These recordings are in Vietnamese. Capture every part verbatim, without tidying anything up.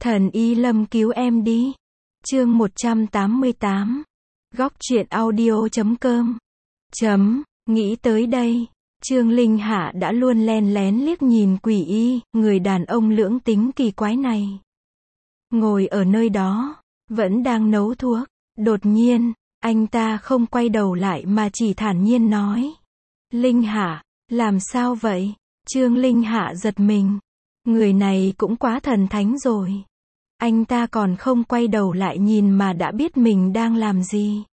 Thần y Lâm cứu em đi. Chương một trăm tám mươi tám. Góc truyện audio chấm com. Chấm, nghĩ tới đây, Trương Linh Hạ đã luôn len lén liếc nhìn Quỷ Y, người đàn ông lưỡng tính kỳ quái này. Ngồi ở nơi đó, vẫn đang nấu thuốc. Đột nhiên, anh ta không quay đầu lại mà chỉ thản nhiên nói. Linh Hạ, làm sao vậy? Trương Linh Hạ giật mình. Người này cũng quá thần thánh rồi. Anh ta còn không quay đầu lại nhìn mà đã biết mình đang làm gì.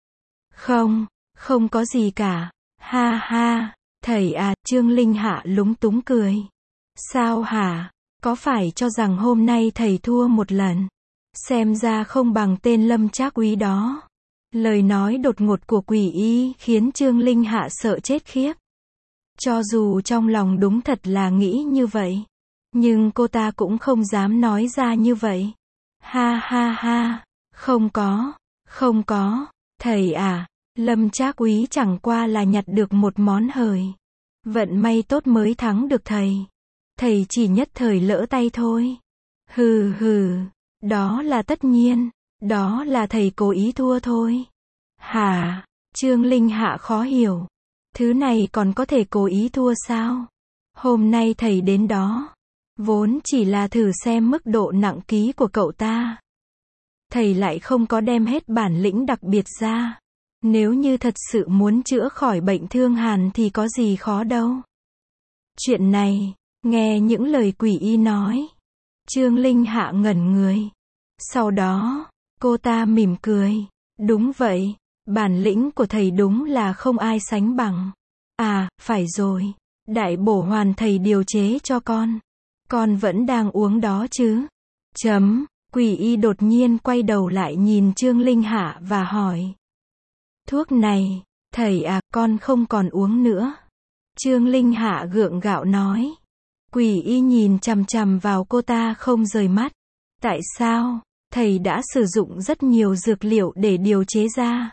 Không, không có gì cả. Ha ha, thầy à, Trương Linh Hạ lúng túng cười. Sao hả? Có phải cho rằng hôm nay thầy thua một lần? Xem ra không bằng tên Lâm Trác Úy đó. Lời nói đột ngột của Quỷ Y khiến Trương Linh Hạ sợ chết khiếp. Cho dù trong lòng đúng thật là nghĩ như vậy, nhưng cô ta cũng không dám nói ra như vậy. Ha ha ha, không có, không có, thầy à, Lâm Trác Úy chẳng qua là nhặt được một món hời. Vận may tốt mới thắng được thầy. Thầy chỉ nhất thời lỡ tay thôi. Hừ hừ, đó là tất nhiên, đó là thầy cố ý thua thôi. Hả? Trương Linh Hạ khó hiểu. Thứ này còn có thể cố ý thua sao? Hôm nay thầy đến đó, vốn chỉ là thử xem mức độ nặng ký của cậu ta. Thầy lại không có đem hết bản lĩnh đặc biệt ra. Nếu như thật sự muốn chữa khỏi bệnh thương hàn thì có gì khó đâu. Chuyện này, nghe những lời Quỷ Y nói, Trương Linh Hạ ngẩn người. Sau đó, cô ta mỉm cười. Đúng vậy, bản lĩnh của thầy đúng là không ai sánh bằng. À, phải rồi, đại bổ hoàn thầy điều chế cho con. Con vẫn đang uống đó chứ? Chấm, Quỷ Y đột nhiên quay đầu lại nhìn Trương Linh Hạ và hỏi. Thuốc này, thầy à, con không còn uống nữa. Trương Linh Hạ gượng gạo nói. Quỷ Y nhìn chằm chằm vào cô ta không rời mắt. Tại sao? Thầy đã sử dụng rất nhiều dược liệu để điều chế ra.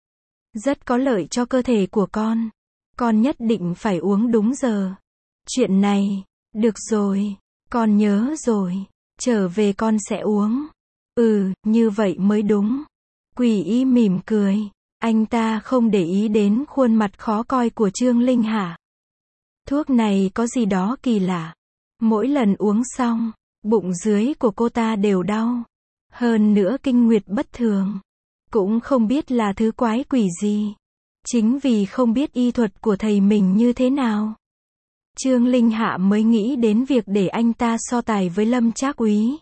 Rất có lợi cho cơ thể của con. Con nhất định phải uống đúng giờ. Chuyện này, được rồi, con nhớ rồi. Trở về con sẽ uống. Ừ, như vậy mới đúng. Quỷ Y mỉm cười. Anh ta không để ý đến khuôn mặt khó coi của Trương Linh Hạ. Thuốc này có gì đó kỳ lạ. Mỗi lần uống xong, bụng dưới của cô ta đều đau. Hơn nữa kinh nguyệt bất thường. Cũng không biết là thứ quái quỷ gì. Chính vì không biết y thuật của thầy mình như thế nào, Trương Linh Hạ mới nghĩ đến việc để anh ta so tài với Lâm Trác Úy.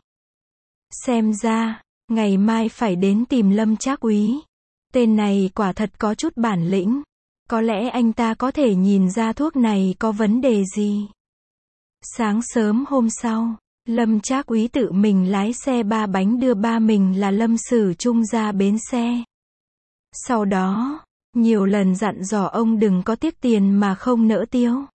Xem ra, ngày mai phải đến tìm Lâm Trác Úy. Tên này quả thật có chút bản lĩnh. Có lẽ anh ta có thể nhìn ra thuốc này có vấn đề gì. Sáng sớm hôm sau, Lâm Trác Úy tự mình lái xe ba bánh đưa ba mình là Lâm Sử Trung ra bến xe. Sau đó, nhiều lần dặn dò ông đừng có tiếc tiền mà không nỡ tiêu.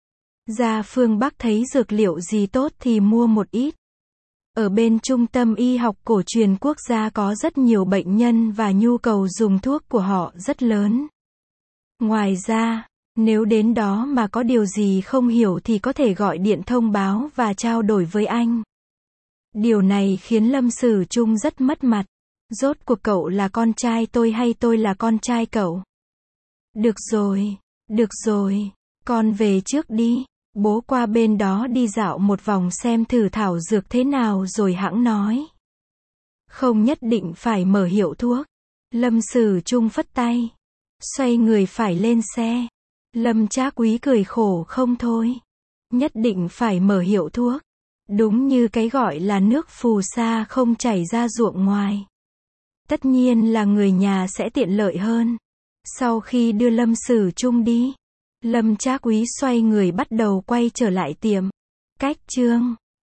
Ra phương Bắc thấy dược liệu gì tốt thì mua một ít. Ở bên Trung tâm Y học cổ truyền quốc gia có rất nhiều bệnh nhân và nhu cầu dùng thuốc của họ rất lớn. Ngoài ra, nếu đến đó mà có điều gì không hiểu thì có thể gọi điện thông báo và trao đổi với anh. Điều này khiến Lâm Sử Trung rất mất mặt. Rốt cuộc cậu là con trai tôi hay tôi là con trai cậu? Được rồi, được rồi, con về trước đi. Bố qua bên đó đi dạo một vòng xem thử thảo dược thế nào rồi hẵng nói. Không nhất định phải mở hiệu thuốc. Lâm Sử Trung phất tay. Xoay người phải lên xe. Lâm Trác Úy cười khổ không thôi. Nhất định phải mở hiệu thuốc. Đúng như cái gọi là nước phù sa không chảy ra ruộng ngoài. Tất nhiên là người nhà sẽ tiện lợi hơn. Sau khi đưa Lâm Sử Trung đi, Lâm Trác Úy xoay người bắt đầu quay trở lại tiệm. Cách chương